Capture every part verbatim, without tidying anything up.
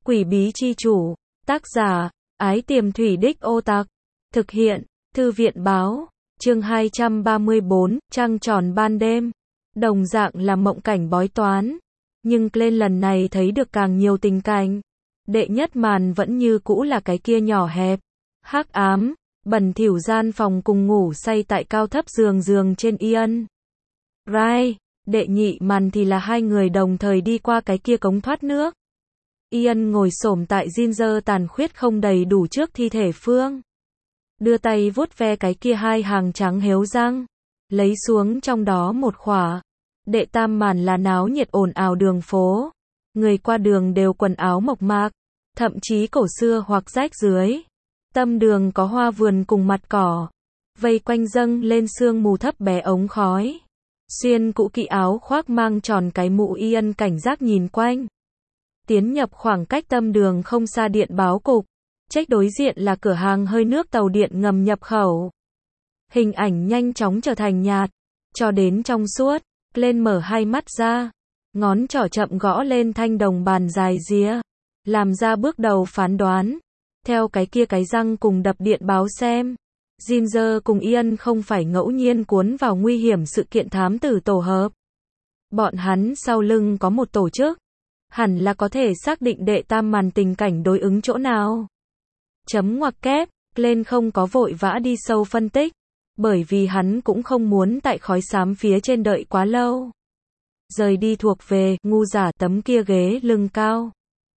Quỷ bí chi chủ, tác giả, Ái Tiềm Thủy Đích Ô Tặc, thực hiện, Thư viện báo, chương hai trăm ba mươi bốn, trăng tròn ban đêm, đồng dạng là mộng cảnh bói toán, nhưng lên lần này thấy được càng nhiều tình cảnh. Đệ nhất màn vẫn như cũ là cái kia nhỏ hẹp, hắc ám, bẩn thỉu gian phòng cùng ngủ say tại cao thấp giường giường trên Ian. Rai, đệ nhị màn thì là hai người đồng thời đi qua cái kia cống thoát nước. Ian ngồi xổm tại Ginger tàn khuyết không đầy đủ trước thi thể Phương. Đưa tay vuốt ve cái kia hai hàng trắng héo răng, lấy xuống trong đó một khỏa. Đệ tam màn là náo nhiệt ồn ào đường phố. Người qua đường đều quần áo mộc mạc, thậm chí cổ xưa hoặc rách dưới. Tâm đường có hoa vườn cùng mặt cỏ, vây quanh dâng lên sương mù thấp bé ống khói. Xuyên cũ kỹ áo khoác mang tròn cái mũ Ian cảnh giác nhìn quanh. Tiến nhập khoảng cách tâm đường không xa điện báo cục, trách đối diện là cửa hàng hơi nước tàu điện ngầm nhập khẩu. Hình ảnh nhanh chóng trở thành nhạt, cho đến trong suốt, lên mở hai mắt ra, ngón trỏ chậm gõ lên thanh đồng bàn dài ría, làm ra bước đầu phán đoán. Theo cái kia cái răng cùng đập điện báo xem, Ginger cùng Ian không phải ngẫu nhiên cuốn vào nguy hiểm sự kiện thám tử tổ hợp. Bọn hắn sau lưng có một tổ chức, hẳn là có thể xác định đệ tam màn tình cảnh đối ứng chỗ nào. Chấm ngoặc kép, lên không có vội vã đi sâu phân tích, bởi vì hắn cũng không muốn tại khói xám phía trên đợi quá lâu. Rời đi thuộc về, ngu giả tấm kia ghế lưng cao.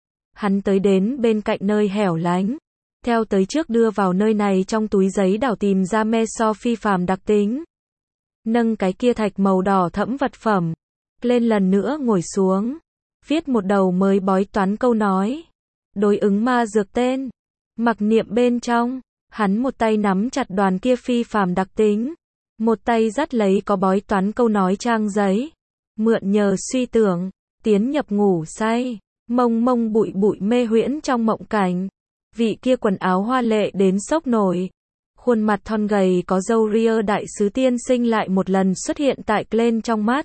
Hắn tới đến bên cạnh nơi hẻo lánh, theo tới trước đưa vào nơi này trong túi giấy đảo tìm ra me so phi phàm đặc tính. Nâng cái kia thạch màu đỏ thẫm vật phẩm, lên lần nữa ngồi xuống, viết một đầu mới bói toán câu nói, đối ứng ma dược tên, mặc niệm bên trong, hắn một tay nắm chặt đoàn kia phi phàm đặc tính, một tay dắt lấy có bói toán câu nói trang giấy, mượn nhờ suy tưởng, tiến nhập ngủ say, mông mông bụi bụi mê huyễn trong mộng cảnh. Vị kia quần áo hoa lệ đến sốc nổi, khuôn mặt thon gầy có râu ria đại sứ tiên sinh lại một lần xuất hiện tại Glenn trong mắt.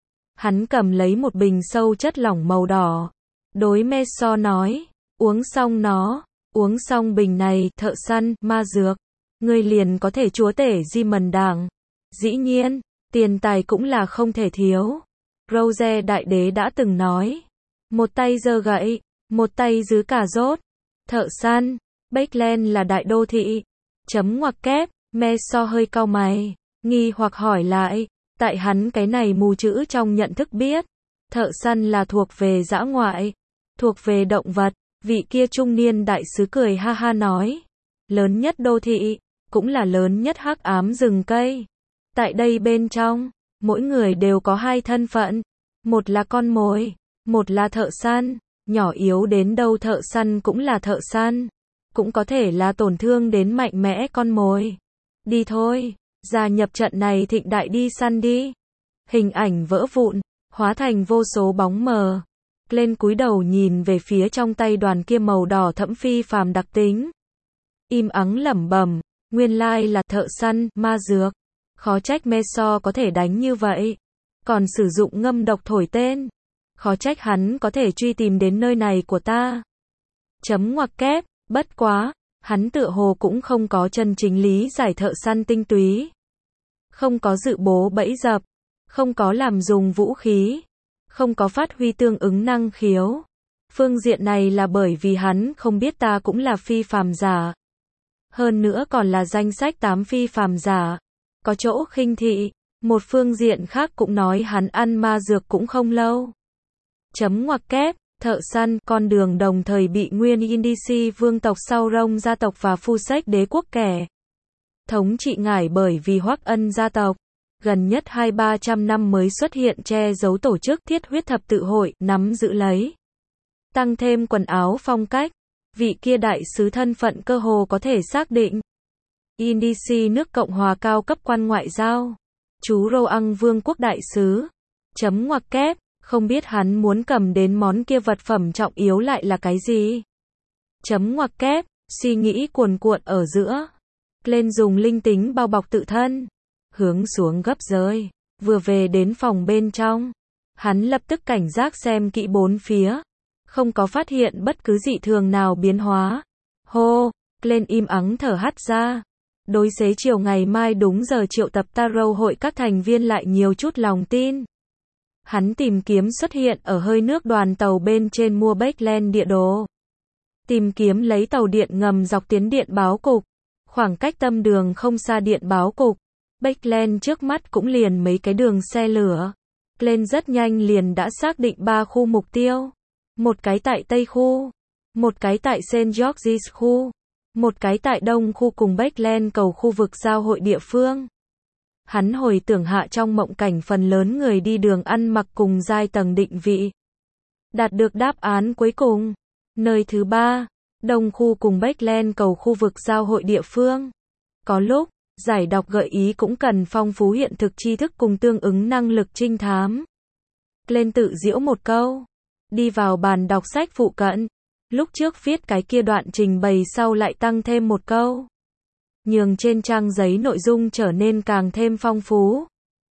Hắn cầm lấy một bình sâu chất lỏng màu đỏ, đối Meso nói, uống xong nó, uống xong bình này, thợ săn, ma dược, ngươi liền có thể chúa tể di mần đảng. Dĩ nhiên, tiền tài cũng là không thể thiếu. Rose đại đế đã từng nói, một tay giơ gậy, một tay giữ cà rốt. Thợ săn, Bakeland là đại đô thị. Chấm ngoặc kép, Meso hơi cau mày, nghi hoặc hỏi lại, tại hắn cái này mù chữ trong nhận thức biết, thợ săn là thuộc về dã ngoại, thuộc về động vật. Vị kia trung niên đại sứ cười ha ha nói, lớn nhất đô thị, cũng là lớn nhất hắc ám rừng cây. Tại đây bên trong, mỗi người đều có hai thân phận, một là con mồi, một là thợ săn. Nhỏ yếu đến đâu thợ săn cũng là thợ săn, cũng có thể là tổn thương đến mạnh mẽ con mồi. Đi thôi, gia nhập trận này thịnh đại đi săn đi. Hình ảnh vỡ vụn, hóa thành vô số bóng mờ. Lên cúi đầu nhìn về phía trong tay đoàn kia màu đỏ thẫm phi phàm đặc tính. Im ắng lẩm bẩm, nguyên lai là thợ săn, ma dược. Khó trách Meso có thể đánh như vậy. Còn sử dụng ngâm độc thổi tên. Khó trách hắn có thể truy tìm đến nơi này của ta. Chấm ngoặc kép, bất quá, hắn tựa hồ cũng không có chân chính lý giải thợ săn tinh túy. Không có dự bố bẫy dập, không có làm dùng vũ khí, không có phát huy tương ứng năng khiếu. Phương diện này là bởi vì hắn không biết ta cũng là phi phàm giả. Hơn nữa còn là danh sách tám phi phàm giả. Có chỗ khinh thị, một phương diện khác cũng nói hắn ăn ma dược cũng không lâu. Chấm ngoặc kép, thợ săn, con đường đồng thời bị nguyên Indici vương tộc sau Rông gia tộc và Phu Sách đế quốc kẻ thống trị ngải bởi vì Hoắc Ân gia tộc. Gần nhất hai ba trăm năm mới xuất hiện che giấu tổ chức thiết huyết thập tự hội, nắm giữ lấy. Tăng thêm quần áo phong cách, vị kia đại sứ thân phận cơ hồ có thể xác định. Indici nước Cộng hòa cao cấp quan ngoại giao. Chú Roang vương quốc đại sứ. Chấm ngoặc kép. Không biết hắn muốn cầm đến món kia vật phẩm trọng yếu lại là cái gì? Chấm ngoặc kép, suy nghĩ cuồn cuộn ở giữa. Lên dùng linh tính bao bọc tự thân. Hướng xuống gấp rơi. Vừa về đến phòng bên trong. Hắn lập tức cảnh giác xem kỹ bốn phía. không có phát hiện bất cứ dị thường nào biến hóa. Hô, Glenn im ắng thở hắt ra. Đối xế chiều ngày mai đúng giờ triệu tập Tarot hội các thành viên lại nhiều chút lòng tin. Hắn tìm kiếm xuất hiện ở hơi nước đoàn tàu bên trên mua Backland địa đồ. Tìm kiếm lấy tàu điện ngầm dọc tuyến điện báo cục. Khoảng cách tâm đường không xa điện báo cục. Backland trước mắt cũng liền mấy cái đường xe lửa. Glenn rất nhanh liền đã xác định ba khu mục tiêu. Một cái tại Tây khu. Một cái tại Saint George's khu. Một cái tại Đông khu cùng Backland cầu khu vực giao hội địa phương. Hắn hồi tưởng hạ trong mộng cảnh phần lớn người đi đường ăn mặc cùng giai tầng định vị. Đạt được đáp án cuối cùng. Nơi thứ ba, Đông khu cùng Backland cầu khu vực giao hội địa phương. Có lúc, giải đọc gợi ý cũng cần phong phú hiện thực tri thức cùng tương ứng năng lực trinh thám. Glenn tự giễu một câu. Đi vào bàn đọc sách phụ cận. Lúc trước viết cái kia đoạn trình bày sau lại tăng thêm một câu. Nhường trên trang giấy nội dung trở nên càng thêm phong phú.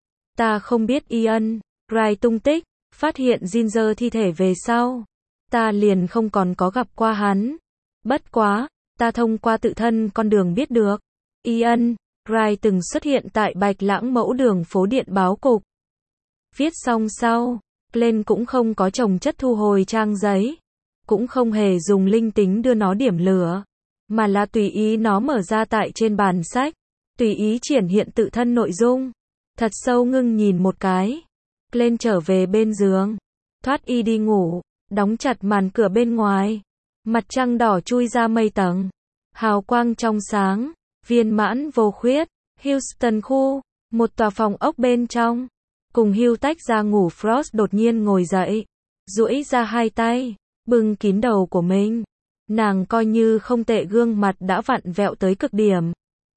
Ta không biết Ian Wright tung tích, phát hiện Ginger thi thể về sau. Ta liền không còn có gặp qua hắn. Bất quá, ta thông qua tự thân con đường biết được. Ian Wright từng xuất hiện tại Bạch Lãng mẫu đường phố điện báo cục. Viết xong sau, Glenn cũng không có chồng chất thu hồi trang giấy. Cũng không hề dùng linh tính đưa nó điểm lửa. Mà là tùy ý nó mở ra tại trên bàn sách. Tùy ý triển hiện tự thân nội dung. Thật sâu ngưng nhìn một cái. Glenn trở về bên giường. Thoát y đi ngủ. Đóng chặt màn cửa bên ngoài. Mặt trăng đỏ chui ra mây tầng. Hào quang trong sáng. Viên mãn vô khuyết. Houston khu. Một tòa phòng ốc bên trong. Cùng Hugh tách ra ngủ Frost đột nhiên ngồi dậy. Duỗi ra hai tay. Bưng kín đầu của mình. Nàng coi như không tệ, gương mặt đã vặn vẹo tới cực điểm.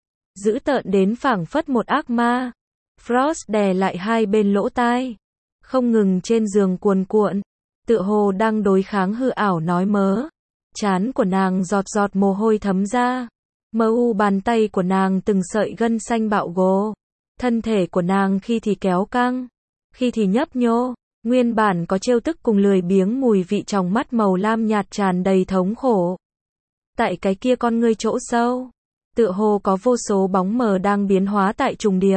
Dữ tợn đến phảng phất một ác ma. Frost đè lại hai bên lỗ tai. Không ngừng trên giường cuồn cuộn. Tựa hồ đang đối kháng hư ảo nói mớ. Trán của nàng giọt giọt mồ hôi thấm ra. Mờ u bàn tay của nàng từng sợi gân xanh bạo gồ. Thân thể của nàng khi thì kéo căng. Khi thì nhấp nhô. Nguyên bản có trêu tức cùng lười biếng mùi vị trong mắt màu lam nhạt tràn đầy thống khổ. Tại cái kia con ngươi chỗ sâu, tựa hồ có vô số bóng mờ đang biến hóa tại trùng điệp.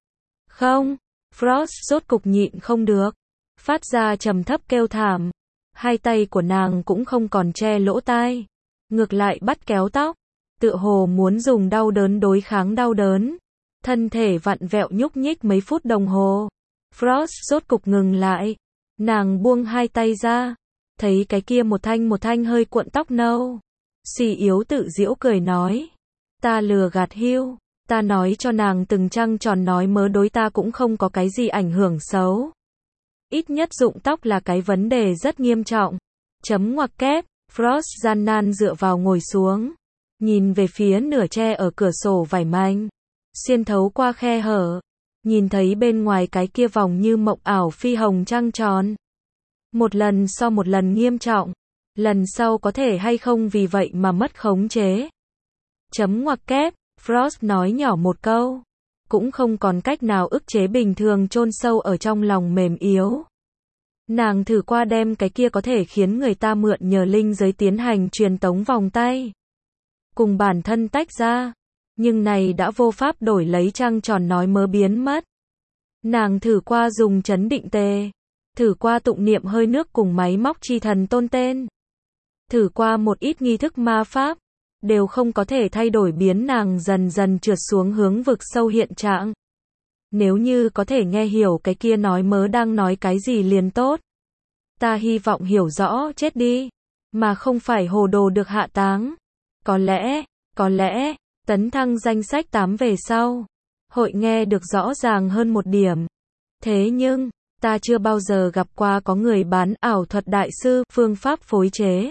Không, Frost rốt cục nhịn không được, phát ra trầm thấp kêu thảm. Hai tay của nàng cũng không còn che lỗ tai, ngược lại bắt kéo tóc, tựa hồ muốn dùng đau đớn đối kháng đau đớn. Thân thể vặn vẹo nhúc nhích mấy phút đồng hồ. Frost rốt cục ngừng lại. Nàng buông hai tay ra. Thấy cái kia một thanh một thanh hơi cuộn tóc nâu. Suy yếu tự giễu cười nói. Ta lừa gạt Hugh. Ta nói cho nàng từng trăng tròn nói mớ đối ta cũng không có cái gì ảnh hưởng xấu. Ít nhất rụng tóc là cái vấn đề rất nghiêm trọng. Chấm ngoặc kép. Frost gian nan dựa vào ngồi xuống. Nhìn về phía nửa tre ở cửa sổ vải manh. Xuyên thấu qua khe hở. Nhìn thấy bên ngoài cái kia vòng như mộng ảo phi hồng trăng tròn. Một lần so một lần nghiêm trọng. Lần sau có thể hay không vì vậy mà mất khống chế. Chấm ngoặc kép, Frost nói nhỏ một câu. Cũng không còn cách nào ức chế bình thường chôn sâu ở trong lòng mềm yếu. Nàng thử qua đem cái kia có thể khiến người ta mượn nhờ linh giới tiến hành truyền tống vòng tay. Cùng bản thân tách ra. Nhưng này đã vô pháp đổi lấy trăng tròn nói mớ biến mất. Nàng thử qua dùng chấn định tề. Thử qua tụng niệm hơi nước cùng máy móc chi thần tôn tên. Thử qua một ít nghi thức ma pháp. Đều không có thể thay đổi biến nàng dần dần trượt xuống hướng vực sâu hiện trạng. Nếu như có thể nghe hiểu cái kia nói mớ đang nói cái gì liền tốt. Ta hy vọng hiểu rõ chết đi. Mà không phải hồ đồ được hạ táng. Có lẽ, có lẽ... Tấn thăng danh sách tám về sau, hội nghe được rõ ràng hơn một điểm. Thế nhưng, ta chưa bao giờ gặp qua có người bán ảo thuật đại sư, phương pháp phối chế.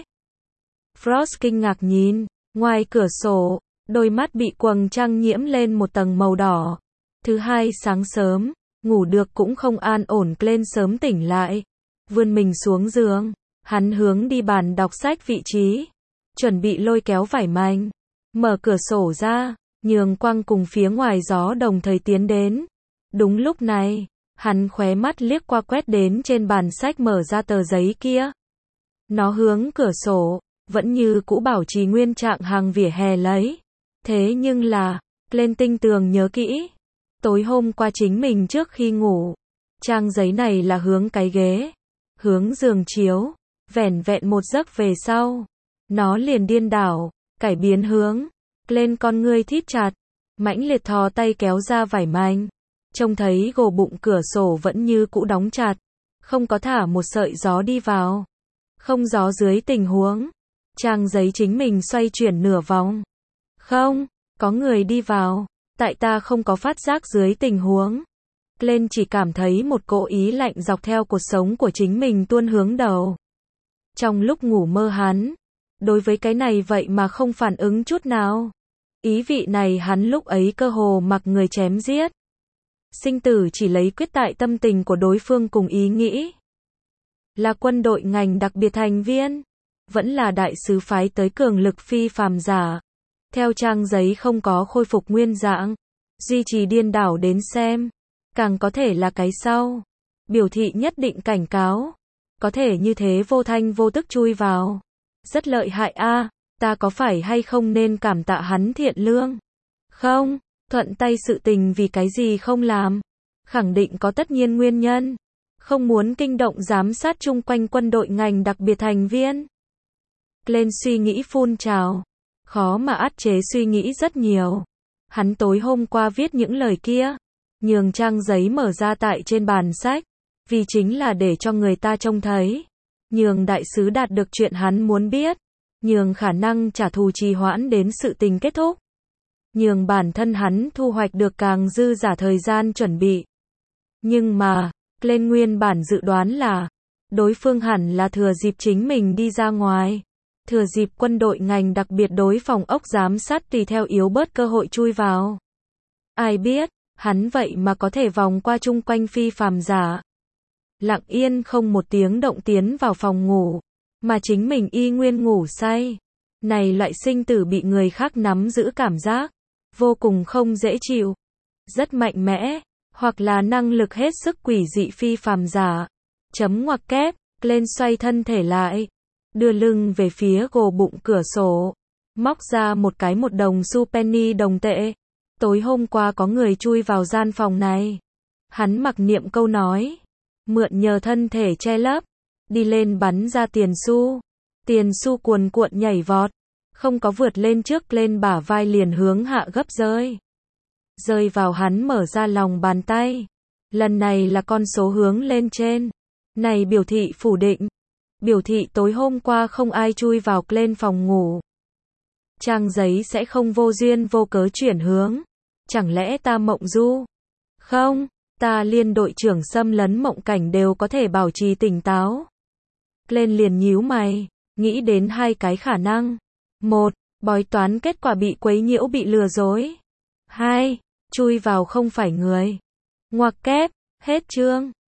Frost kinh ngạc nhìn, ngoài cửa sổ, đôi mắt bị quầng trăng nhiễm lên một tầng màu đỏ. Thứ hai sáng sớm, ngủ được cũng không an ổn, lên sớm tỉnh lại. Vươn mình xuống giường, hắn hướng đi bàn đọc sách vị trí, chuẩn bị lôi kéo vải manh. Mở cửa sổ ra, nhường quang cùng phía ngoài gió đồng thời tiến đến. Đúng lúc này, hắn khóe mắt liếc qua quét đến trên bàn sách mở ra tờ giấy kia. Nó hướng cửa sổ, vẫn như cũ bảo trì nguyên trạng hàng vỉa hè lấy. Thế nhưng là, lên tinh tường nhớ kỹ. Tối hôm qua chính mình trước khi ngủ, trang giấy này là hướng cái ghế, hướng giường chiếu, vẻn vẹn một giấc về sau. Nó liền điên đảo, cải biến hướng, lên con ngươi thít chặt, mãnh liệt thò tay kéo ra vải manh. Trông thấy gồ bụng cửa sổ vẫn như cũ đóng chặt, không có thả một sợi gió đi vào. Không gió dưới tình huống, trang giấy chính mình xoay chuyển nửa vòng. Không, có người đi vào, tại ta không có phát giác dưới tình huống. Lên chỉ cảm thấy một cỗ ý lạnh dọc theo cuộc sống của chính mình tuôn hướng đầu. Trong lúc ngủ mơ hắn, đối với cái này vậy mà không phản ứng chút nào. Ý vị này hắn lúc ấy cơ hồ mặc người chém giết. Sinh tử chỉ lấy quyết tại tâm tình của đối phương cùng ý nghĩ. Là quân đội ngành đặc biệt thành viên, vẫn là đại sứ phái tới cường lực phi phàm giả. Theo trang giấy không có khôi phục nguyên dạng, duy trì điên đảo đến xem, càng có thể là cái sau. Biểu thị nhất định cảnh cáo, có thể như thế vô thanh vô tức chui vào. Rất lợi hại a, ta có phải hay không nên cảm tạ hắn thiện lương? Không, thuận tay sự tình vì cái gì không làm? Khẳng định có tất nhiên nguyên nhân. Không muốn kinh động giám sát chung quanh quân đội ngành đặc biệt thành viên. Lên suy nghĩ phun trào, khó mà át chế suy nghĩ rất nhiều. Hắn tối hôm qua viết những lời kia, nhường trang giấy mở ra tại trên bàn sách, vì chính là để cho người ta trông thấy, nhường đại sứ đạt được chuyện hắn muốn biết, nhường khả năng trả thù trì hoãn đến sự tình kết thúc, nhường bản thân hắn thu hoạch được càng dư giả thời gian chuẩn bị. Nhưng mà, lên nguyên bản dự đoán là, đối phương hẳn là thừa dịp chính mình đi ra ngoài, thừa dịp quân đội ngành đặc biệt đối phòng ốc giám sát tùy theo yếu bớt cơ hội chui vào. Ai biết, hắn vậy mà có thể vòng qua chung quanh phi phàm giả. Lặng yên không một tiếng động tiến vào phòng ngủ, mà chính mình y nguyên ngủ say. Này loại sinh tử bị người khác nắm giữ cảm giác, vô cùng không dễ chịu. Rất mạnh mẽ, hoặc là năng lực hết sức quỷ dị phi phàm giả. Chấm ngoặc kép, lên xoay thân thể lại, đưa lưng về phía gồ bụng cửa sổ, móc ra một cái một đồng xu penny đồng tệ. Tối hôm qua có người chui vào gian phòng này. Hắn mặc niệm câu nói, mượn nhờ thân thể che lấp, đi lên bắn ra tiền xu. Tiền xu cuồn cuộn nhảy vọt, không có vượt lên trước lên bả vai liền hướng hạ gấp rơi. Rơi vào hắn mở ra lòng bàn tay. Lần này là con số hướng lên trên. Này biểu thị phủ định. Biểu thị tối hôm qua không ai chui vào lên phòng ngủ. Trang giấy sẽ không vô duyên vô cớ chuyển hướng. Chẳng lẽ ta mộng du? Không, ta liên đội trưởng xâm lấn mộng cảnh đều có thể bảo trì tỉnh táo. Lên liền nhíu mày, nghĩ đến hai cái khả năng. Một, bói toán kết quả bị quấy nhiễu bị lừa dối. Hai, chui vào không phải người. Ngoặc kép, hết chương.